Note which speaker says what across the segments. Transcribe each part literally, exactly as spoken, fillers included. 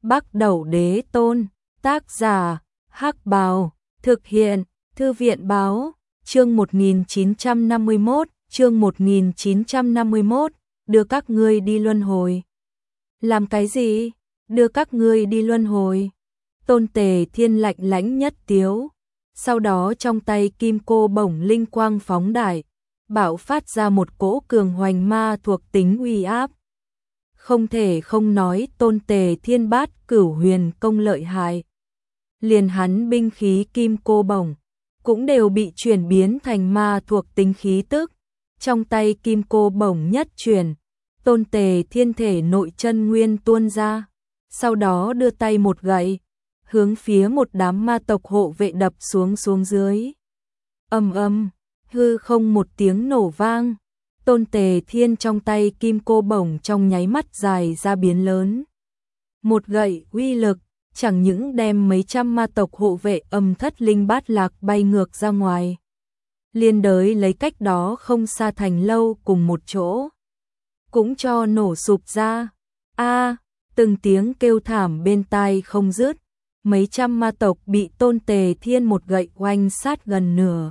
Speaker 1: Bắc Đẩu Đế Tôn, tác giả, Hắc Bào, thực hiện, Thư viện báo, chương một nghìn chín trăm năm mươi mốt, chương một nghìn chín trăm năm mươi mốt, đưa các ngươi đi luân hồi. Làm cái gì? Đưa các ngươi đi luân hồi. Tôn Tề Thiên lạnh lãnh nhất tiếu, sau đó trong tay kim cô bổng linh quang phóng đại, bạo phát ra một cỗ cường hoành ma thuộc tính uy áp. Không thể không nói Tôn Tề Thiên Bát Cửu Huyền công lợi hại. Liền hắn binh khí kim cô bổng cũng đều bị chuyển biến thành ma thuộc tính khí tức. Trong tay kim cô bổng nhất chuyển, Tôn Tề Thiên thể nội chân nguyên tuôn ra, sau đó đưa tay một gậy, hướng phía một đám ma tộc hộ vệ đập xuống xuống dưới. Ầm ầm, hư không một tiếng nổ vang, Tôn Tề Thiên trong tay kim cô bổng trong nháy mắt dài ra biến lớn. Một gậy uy lực, chẳng những đem mấy trăm ma tộc hộ vệ âm thất linh bát lạc bay ngược ra ngoài, liên đới lấy cách đó không xa thành lâu cùng một chỗ, cũng cho nổ sụp ra. A, từng tiếng kêu thảm bên tai không dứt, mấy trăm ma tộc bị Tôn Tề Thiên một gậy oanh sát gần nửa.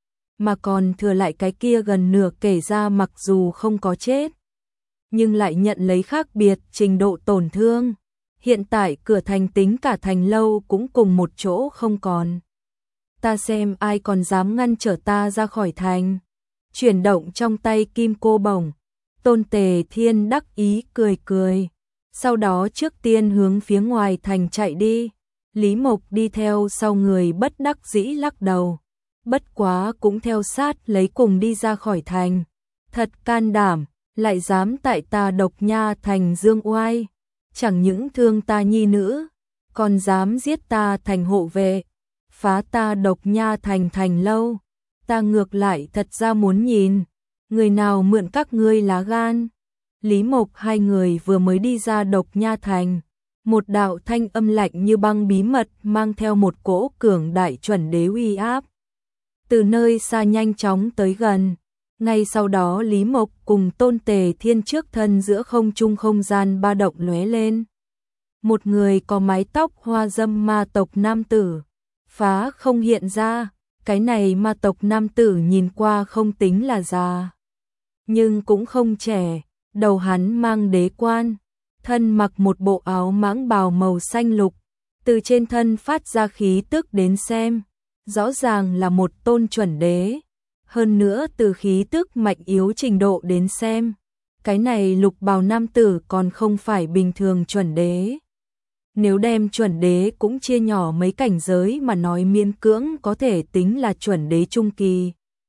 Speaker 1: Mà còn thừa lại cái kia gần nửa kể ra mặc dù không có chết, nhưng lại nhận lấy khác biệt trình độ tổn thương. Hiện tại cửa thành tính cả thành lâu cũng cùng một chỗ không còn. Ta xem ai còn dám ngăn trở ta ra khỏi thành. Chuyển động trong tay kim cô bổng, Tôn Tề Thiên đắc ý cười cười, sau đó trước tiên hướng phía ngoài thành chạy đi. Lý Mộc đi theo sau người bất đắc dĩ lắc đầu, bất quá cũng theo sát lấy cùng đi ra khỏi thành. Thật can đảm, lại dám tại ta Độc Nha thành dương oai, chẳng những thương ta nhi nữ, còn dám giết ta thành hộ vệ, phá ta Độc Nha thành thành lâu. Ta ngược lại thật ra muốn nhìn, người nào mượn các ngươi lá gan. Lý Mộc hai người vừa mới đi ra Độc Nha thành, một đạo thanh âm lạnh như băng bí mật mang theo một cỗ cường đại chuẩn đế uy áp, từ nơi xa nhanh chóng tới gần. Ngay sau đó Lý Mộc cùng Tôn Tề Thiên trước thân giữa không trung không gian ba động lóe lên. Một người có mái tóc hoa dâm ma tộc nam tử phá không hiện ra. Cái này ma tộc nam tử nhìn qua không tính là già, nhưng cũng không trẻ. Đầu hắn mang đế quan, thân mặc một bộ áo mãng bào màu xanh lục, từ trên thân phát ra khí tức đến xem, rõ ràng là một tôn chuẩn đế. Hơn nữa từ khí tức mạnh yếu trình độ đến xem, cái này lục bào nam tử còn không phải bình thường chuẩn đế. Nếu đem chuẩn đế cũng chia nhỏ mấy cảnh giới mà nói, miễn cưỡng có thể tính là chuẩn đế trung kỳ.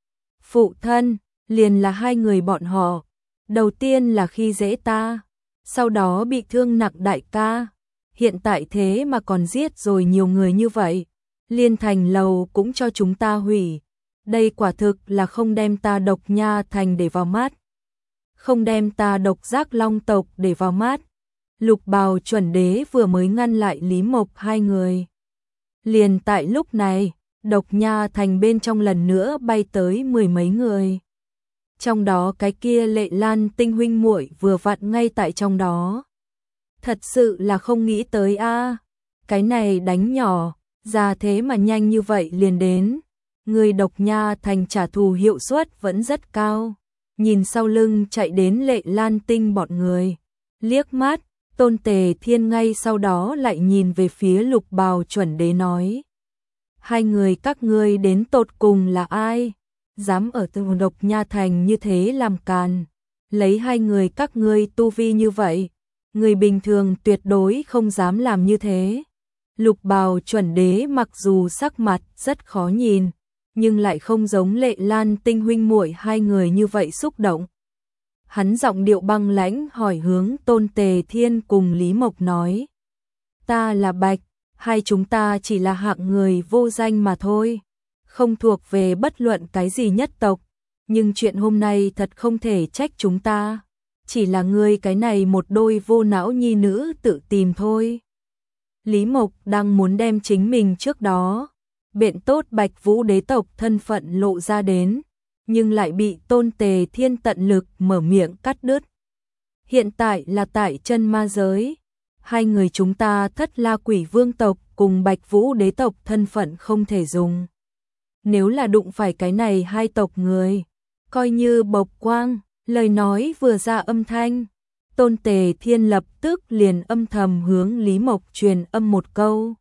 Speaker 1: Phụ thân, liền là hai người bọn họ, đầu tiên là khi dễ ta, sau đó bị thương nặng đại ca, hiện tại thế mà còn giết rồi nhiều người như vậy, liên thành lầu cũng cho chúng ta hủy. Đây quả thực là không đem ta Độc Nha thành để vào mắt, không đem ta Độc Giác Long tộc để vào mắt. Lục bào chuẩn đế vừa mới ngăn lại Lý Mộc hai người. Liền tại lúc này, Độc Nha thành bên trong lần nữa bay tới mười mấy người. Trong đó cái kia Lệ Lan Tinh huynh muội vừa vặn ngay tại trong đó. Thật sự là không nghĩ tới a, cái này đánh nhỏ, ra thế mà nhanh như vậy liền đến. Người Độc Nha thành trả thù hiệu suất vẫn rất cao. Nhìn sau lưng chạy đến Lệ Lan Tinh bọn người, liếc mắt, Tôn Tề Thiên ngay sau đó lại nhìn về phía lục bào chuẩn đế nói: hai người các ngươi đến tột cùng là ai? Dám ở từ Độc Nha thành như thế làm càn, lấy hai người các ngươi tu vi như vậy, người bình thường tuyệt đối không dám làm như thế. Lục bào chuẩn đế mặc dù sắc mặt rất khó nhìn, nhưng lại không giống Lệ Lan Tinh huynh muội hai người như vậy xúc động. Hắn giọng điệu băng lãnh hỏi hướng Tôn Tề Thiên cùng Lý Mộc nói: ta là Bạch, hai chúng ta chỉ là hạng người vô danh mà thôi, không thuộc về bất luận cái gì nhất tộc, nhưng chuyện hôm nay thật không thể trách chúng ta, chỉ là ngươi cái này một đôi vô não nhi nữ tự tìm thôi. Lý Mộc đang muốn đem chính mình trước đó biện tốt Bạch Vũ đế tộc thân phận lộ ra đến, nhưng lại bị Tôn Tề Thiên tận lực mở miệng cắt đứt. Hiện tại là tại chân ma giới, hai người chúng ta Thất La Quỷ Vương tộc cùng Bạch Vũ đế tộc thân phận không thể dùng. Nếu là đụng phải cái này hai tộc người, coi như bộc quang, lời nói vừa ra âm thanh. Tôn Tề Thiên lập tức liền âm thầm hướng Lý Mộc truyền âm một câu.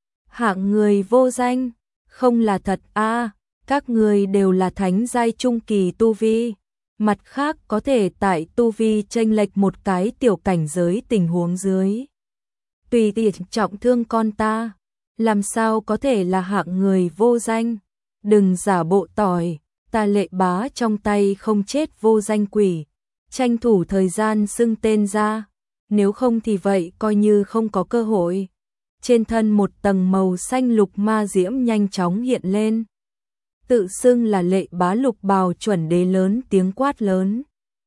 Speaker 1: Hạng người vô danh, không là thật a, à, các người đều là thánh giai trung kỳ tu vi. Mặt khác có thể tại tu vi chênh lệch một cái tiểu cảnh giới tình huống dưới. Tùy tiện trọng thương con ta, làm sao có thể là hạng người vô danh, đừng giả bộ tỏi, ta Lệ Bá trong tay không chết vô danh quỷ, tranh thủ thời gian xưng tên ra, nếu không thì vậy coi như không có cơ hội. Trên thân một tầng màu xanh lục ma diễm nhanh chóng hiện lên. Tự xưng là Lệ Bá lục bào chuẩn đế lớn tiếng quát lớn.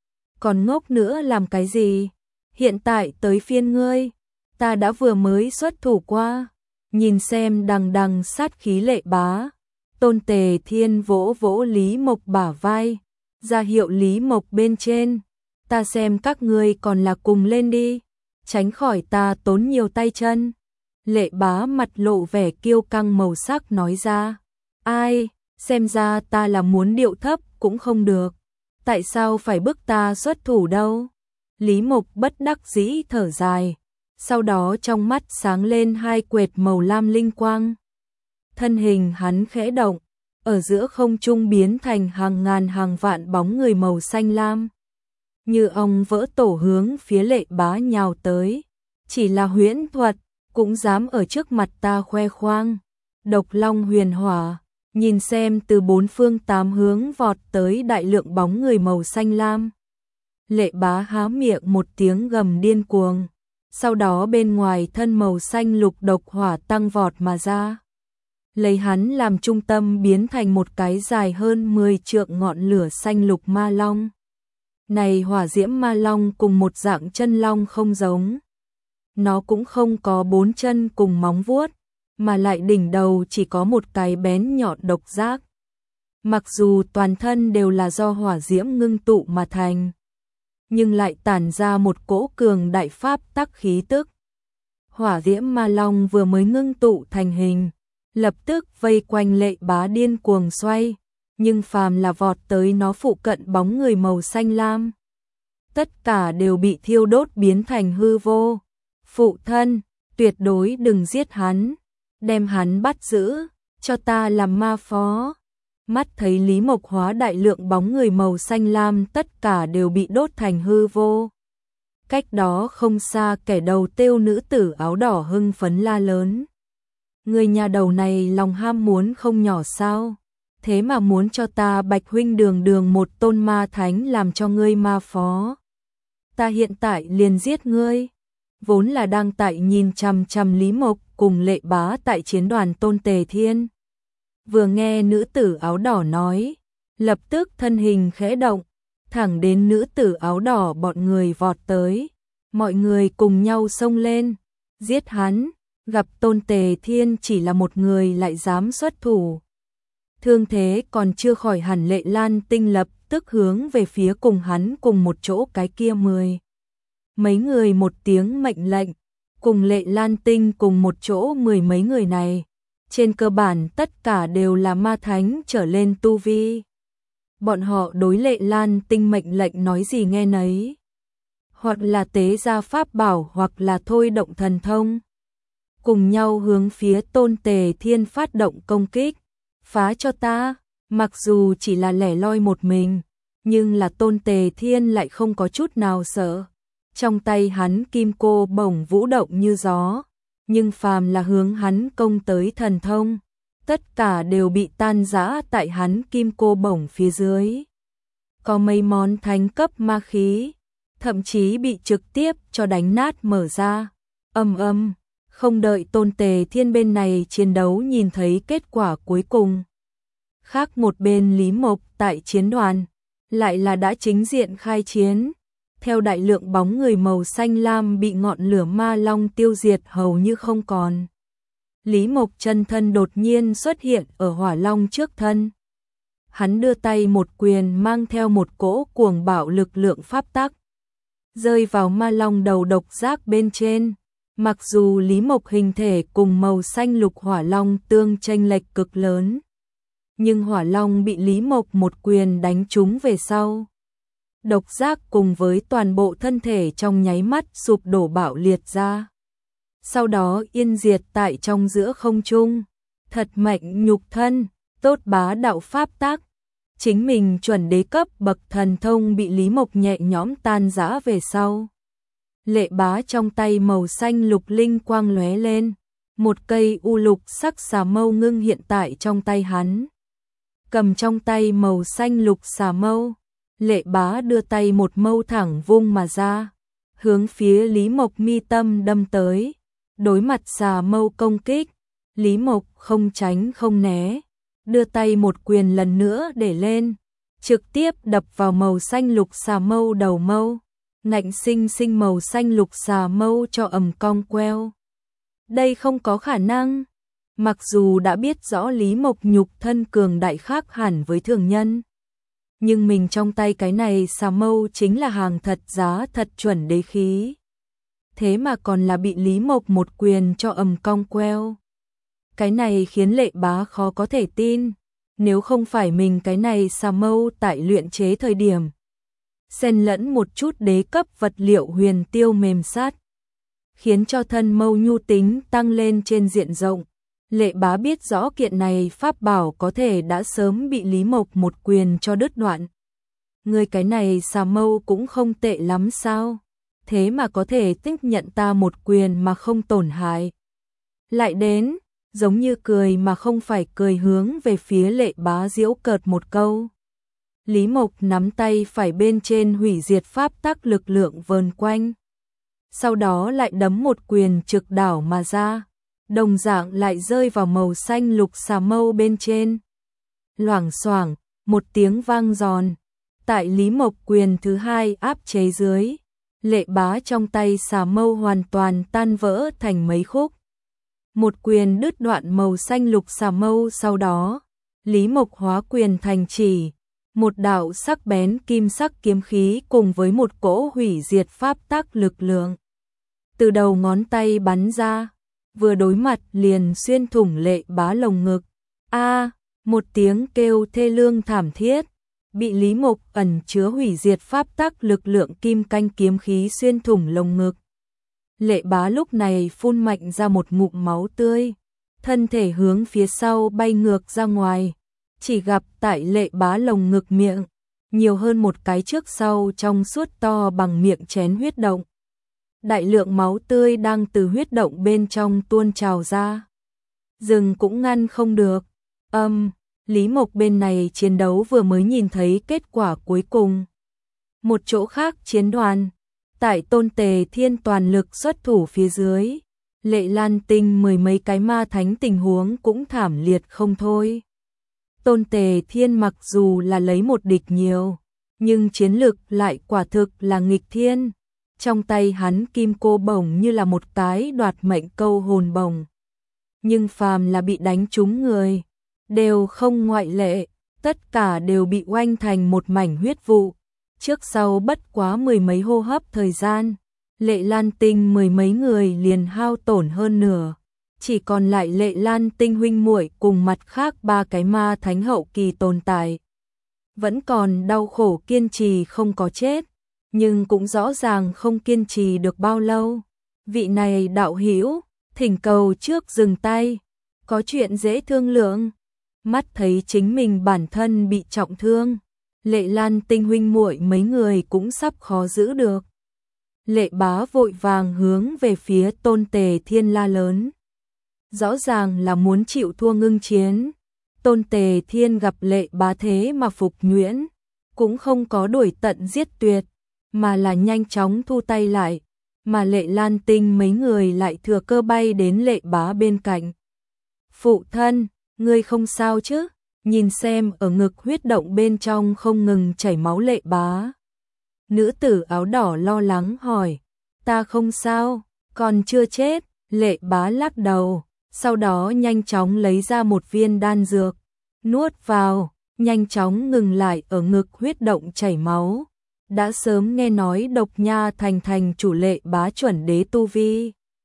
Speaker 1: Còn ngốc nữa làm cái gì? Hiện tại tới phiên ngươi, ta đã vừa mới xuất thủ qua, nhìn xem đằng đằng sát khí Lệ Bá. Tôn Tề Thiên vỗ vỗ Lý Mộc bả vai, ra hiệu Lý Mộc bên trên, ta xem các ngươi còn là cùng lên đi, tránh khỏi ta tốn nhiều tay chân. Lệ Bá mặt lộ vẻ kiêu căng màu sắc nói ra, ai, xem ra ta là muốn điệu thấp cũng không được, tại sao phải bức ta xuất thủ đâu? Lý Mộc bất đắc dĩ thở dài, sau đó trong mắt sáng lên hai quệt màu lam linh quang. Thân hình hắn khẽ động, ở giữa không trung biến thành hàng ngàn hàng vạn bóng người màu xanh lam. Như ong vỡ tổ hướng phía Lệ Bá nhào tới, chỉ là huyễn thuật, cũng dám ở trước mặt ta khoe khoang. Độc Long Huyền Hỏa, nhìn xem từ bốn phương tám hướng vọt tới đại lượng bóng người màu xanh lam. Lệ Bá há miệng một tiếng gầm điên cuồng, sau đó bên ngoài thân màu xanh lục độc hỏa tăng vọt mà ra. Lấy hắn làm trung tâm biến thành một cái dài hơn mười trượng ngọn lửa xanh lục ma long. Này hỏa diễm ma long cùng một dạng chân long không giống. Nó cũng không có bốn chân cùng móng vuốt, mà lại đỉnh đầu chỉ có một cái bén nhọn độc giác. Mặc dù toàn thân đều là do hỏa diễm ngưng tụ mà thành, nhưng lại tản ra một cỗ cường đại pháp tắc khí tức. Hỏa diễm ma long vừa mới ngưng tụ thành hình, lập tức vây quanh Lệ Bá điên cuồng xoay, nhưng phàm là vọt tới nó phụ cận bóng người màu xanh lam, tất cả đều bị thiêu đốt biến thành hư vô. Phụ thân, tuyệt đối đừng giết hắn, đem hắn bắt giữ, cho ta làm ma phó. Mắt thấy Lý Mộc hóa đại lượng bóng người màu xanh lam tất cả đều bị đốt thành hư vô. Cách đó không xa kẻ đầu têu nữ tử áo đỏ hưng phấn la lớn. Người nhà đầu này lòng ham muốn không nhỏ sao, thế mà muốn cho ta Bạch huynh đường đường một tôn ma thánh làm cho ngươi ma phó. Ta hiện tại liền giết ngươi. Vốn là đang tại nhìn chằm chằm Lý Mộc cùng Lệ Bá tại chiến đoàn Tôn Tề Thiên. Vừa nghe nữ tử áo đỏ nói, lập tức thân hình khẽ động, thẳng đến nữ tử áo đỏ bọn người vọt tới. Mọi người cùng nhau xông lên, giết hắn, gặp Tôn Tề Thiên chỉ là một người lại dám xuất thủ. Thương thế còn chưa khỏi hẳn, Lệ Lan Tinh lập tức hướng về phía cùng hắn cùng một chỗ cái kia mười. Mấy người một tiếng mệnh lệnh, cùng Lệ Lan Tinh cùng một chỗ mười mấy người này, trên cơ bản tất cả đều là ma thánh trở lên tu vi. Bọn họ đối Lệ Lan Tinh mệnh lệnh nói gì nghe nấy, hoặc là tế ra pháp bảo hoặc là thôi động thần thông, cùng nhau hướng phía Tôn Tề Thiên phát động công kích. Phá cho ta, mặc dù chỉ là lẻ loi một mình, nhưng là Tôn Tề Thiên lại không có chút nào sợ. Trong tay hắn kim cô bổng vũ động như gió, nhưng phàm là hướng hắn công tới thần thông, tất cả đều bị tan rã tại hắn kim cô bổng phía dưới. Có mấy món thánh cấp ma khí, thậm chí bị trực tiếp cho đánh nát mở ra. Âm âm, không đợi Tôn Tề Thiên bên này chiến đấu nhìn thấy kết quả cuối cùng. Khác một bên Lý Mộc tại chiến đoàn, lại là đã chính diện khai chiến. Theo đại lượng bóng người màu xanh lam bị ngọn lửa ma long tiêu diệt hầu như không còn. Lý Mộc chân thân đột nhiên xuất hiện ở hỏa long trước thân. Hắn đưa tay một quyền mang theo một cỗ cuồng bạo lực lượng pháp tắc, rơi vào ma long đầu độc giác bên trên. Mặc dù Lý Mộc hình thể cùng màu xanh lục hỏa long tương chênh lệch cực lớn, nhưng hỏa long bị Lý Mộc một quyền đánh trúng về sau. Độc giác cùng với toàn bộ thân thể trong nháy mắt sụp đổ bạo liệt ra. Sau đó yên diệt tại trong giữa không trung. Thật mạnh nhục thân, tốt bá đạo pháp tác. Chính mình chuẩn đế cấp bậc thần thông bị Lý Mộc nhẹ nhõm tan rã về sau. Lệ bá trong tay màu xanh lục linh quang lóe lên. Một cây u lục sắc xà mâu ngưng hiện tại trong tay hắn. Cầm trong tay màu xanh lục xà mâu. Lệ bá đưa tay một mâu thẳng vung mà ra. Hướng phía Lý Mộc mi tâm đâm tới. Đối mặt xà mâu công kích. Lý Mộc không tránh không né. Đưa tay một quyền lần nữa để lên. Trực tiếp đập vào màu xanh lục xà mâu đầu mâu. Ngạnh sinh sinh màu xanh lục xà mâu cho ầm cong queo. Đây không có khả năng. Mặc dù đã biết rõ Lý Mộc nhục thân cường đại khác hẳn với thường nhân. Nhưng mình trong tay cái này xà mâu chính là hàng thật giá thật chuẩn đế khí. Thế mà còn là bị Lý Mộc một quyền cho ầm cong queo. Cái này khiến Lệ Bá khó có thể tin. Nếu không phải mình cái này xà mâu tại luyện chế thời điểm. Xen lẫn một chút đế cấp vật liệu huyền tiêu mềm sát. Khiến cho thân mâu nhu tính tăng lên trên diện rộng. Lệ Bá biết rõ kiện này pháp bảo có thể đã sớm bị Lý Mộc một quyền cho đứt đoạn. Người cái này xà mâu cũng không tệ lắm sao? Thế mà có thể tiếp nhận ta một quyền mà không tổn hại. Lại đến, giống như cười mà không phải cười hướng về phía Lệ Bá giễu cợt một câu. Lý Mộc nắm tay phải bên trên hủy diệt pháp tắc lực lượng vờn quanh. Sau đó lại đấm một quyền trực đảo mà ra. Đồng dạng lại rơi vào màu xanh lục xà mâu bên trên. Loảng xoảng, một tiếng vang giòn. Tại Lý Mộc quyền thứ hai áp chế dưới. Lệ Bá trong tay xà mâu hoàn toàn tan vỡ thành mấy khúc. Một quyền đứt đoạn màu xanh lục xà mâu sau đó. Lý Mộc hóa quyền thành chỉ. Một đạo sắc bén kim sắc kiếm khí cùng với một cỗ hủy diệt pháp tắc lực lượng. Từ đầu ngón tay bắn ra. Vừa đối mặt liền xuyên thủng Lệ Bá lồng ngực. A, một tiếng kêu thê lương thảm thiết. Bị Lý Mộc ẩn chứa hủy diệt pháp tắc lực lượng kim canh kiếm khí xuyên thủng lồng ngực. Lệ Bá lúc này phun mạnh ra một ngụm máu tươi. Thân thể hướng phía sau bay ngược ra ngoài. Chỉ gặp tại Lệ Bá lồng ngực miệng. Nhiều hơn một cái trước sau trong suốt to bằng miệng chén huyết động. Đại lượng máu tươi đang từ huyết động bên trong tuôn trào ra. Dừng cũng ngăn không được. Âm, um, Lý Mộc bên này chiến đấu vừa mới nhìn thấy kết quả cuối cùng. Một chỗ khác chiến đoàn. Tại Tôn Tề Thiên toàn lực xuất thủ phía dưới. Lệ Lan Tinh mười mấy cái ma thánh tình huống cũng thảm liệt không thôi. Tôn Tề Thiên mặc dù là lấy một địch nhiều. Nhưng chiến lực lại quả thực là nghịch thiên. Trong tay hắn kim cô bổng như là một cái đoạt mệnh câu hồn bổng. Nhưng phàm là bị đánh trúng người, đều không ngoại lệ, tất cả đều bị oanh thành một mảnh huyết vụ. Trước sau bất quá mười mấy hô hấp thời gian, Lệ Lan Tinh mười mấy người liền hao tổn hơn nửa. Chỉ còn lại Lệ Lan Tinh huynh muội cùng mặt khác ba cái ma thánh hậu kỳ tồn tại. Vẫn còn đau khổ kiên trì không có chết. Nhưng cũng rõ ràng không kiên trì được bao lâu. Vị này đạo hữu, thỉnh cầu trước dừng tay. Có chuyện dễ thương lượng. Mắt thấy chính mình bản thân bị trọng thương. Lệ Lan Tinh huynh muội mấy người cũng sắp khó giữ được. Lệ Bá vội vàng hướng về phía Tôn Tề Thiên la lớn. Rõ ràng là muốn chịu thua ngưng chiến. Tôn Tề Thiên gặp Lệ Bá thế mà phục nhuyễn. Cũng không có đuổi tận giết tuyệt. Mà là nhanh chóng thu tay lại, mà Lệ Lan Tinh mấy người lại thừa cơ bay đến Lệ Bá bên cạnh. Phụ thân, ngươi không sao chứ? Nhìn xem ở ngực huyết động bên trong không ngừng chảy máu Lệ Bá. Nữ tử áo đỏ lo lắng hỏi, ta không sao, còn chưa chết. Lệ Bá lắc đầu, sau đó nhanh chóng lấy ra một viên đan dược, nuốt vào, nhanh chóng ngừng lại ở ngực huyết động chảy máu. Đã sớm nghe nói Độc Nha thành thành chủ Lệ Bá chuẩn đế tu vi.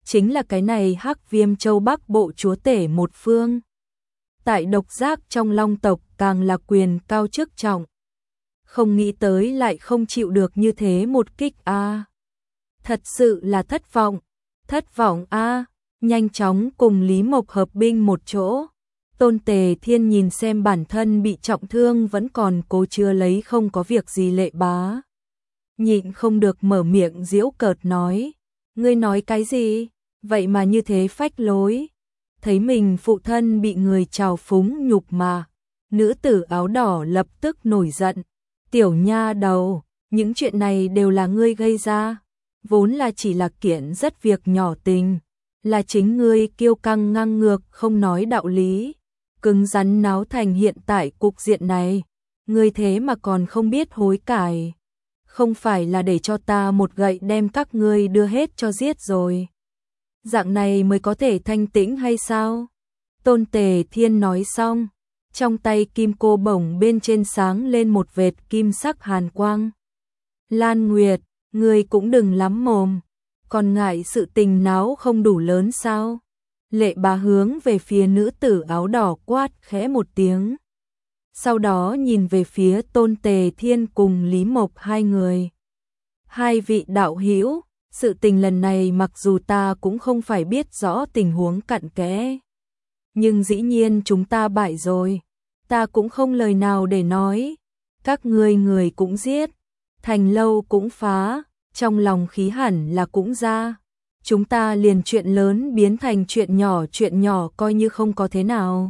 Speaker 1: chính là cái này Hắc Viêm Châu Bắc Bộ chúa tể một phương. Tại độc giác trong Long tộc càng là quyền cao chức trọng. Không nghĩ tới lại không chịu được như thế một kích a. À. Thật sự là thất vọng, thất vọng a. À. Nhanh chóng cùng Lý Mộc hợp binh một chỗ. Tôn Tề Thiên nhìn xem bản thân bị trọng thương vẫn còn cố chứa lấy không có việc gì Lệ Bá. Nhịn không được mở miệng giễu cợt nói. Ngươi nói cái gì? Vậy mà như thế phách lối. Thấy mình phụ thân bị người trào phúng nhục mà. Nữ tử áo đỏ lập tức nổi giận. Tiểu nha đầu, những chuyện này đều là ngươi gây ra. Vốn là chỉ là kiện rất việc nhỏ tình. Là chính ngươi kiêu căng ngang ngược không nói đạo lý. Cứng rắn náo thành hiện tại cục diện này. Ngươi thế mà còn không biết hối cải. Không phải là để cho ta một gậy đem các ngươi đưa hết cho giết rồi. Dạng này mới có thể thanh tĩnh hay sao? Tôn Tề Thiên nói xong. Trong tay kim cô bổng bên trên sáng lên một vệt kim sắc hàn quang. Lan Nguyệt, ngươi cũng đừng lắm mồm. Còn ngại sự tình náo không đủ lớn sao? Lệ Bá hướng về phía nữ tử áo đỏ quát khẽ một tiếng. Sau đó nhìn về phía Tôn Tề Thiên cùng Lý Mộc hai người. Hai vị đạo hữu, sự tình lần này mặc dù ta cũng không phải biết rõ tình huống cặn kẽ. Nhưng dĩ nhiên chúng ta bại rồi. Ta cũng không lời nào để nói. Các ngươi người cũng giết. Thành lâu cũng phá. Trong lòng khí hẳn là cũng ra. Chúng ta liền chuyện lớn biến thành chuyện nhỏ, chuyện nhỏ coi như không có thế nào.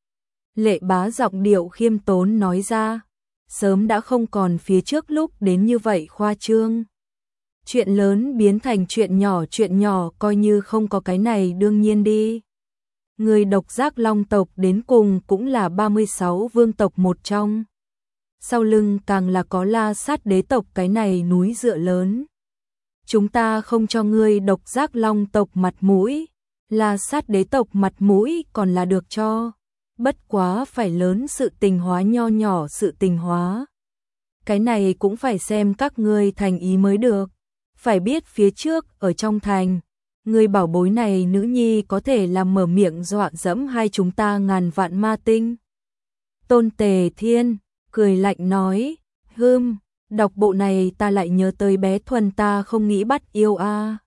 Speaker 1: Lệ Bá giọng điệu khiêm tốn nói ra. Sớm đã không còn phía trước lúc đến như vậy khoa trương. Chuyện lớn biến thành chuyện nhỏ, chuyện nhỏ coi như không có cái này đương nhiên đi. Người độc giác Long tộc đến cùng cũng là ba mươi sáu vương tộc một trong. Sau lưng càng là có La Sát đế tộc cái này núi dựa lớn. Chúng ta không cho ngươi độc giác Long tộc mặt mũi, La Sát đế tộc mặt mũi còn là được cho. Bất quá phải lớn sự tình hóa nho nhỏ sự tình hóa. Cái này cũng phải xem các ngươi thành ý mới được. Phải biết phía trước ở trong thành, người bảo bối này nữ nhi có thể làm mở miệng dọa dẫm hai chúng ta ngàn vạn ma tinh. Tôn Tề Thiên cười lạnh nói, hưm, đọc bộ này ta lại nhớ tới bé Thuần ta không nghĩ bắt yêu a.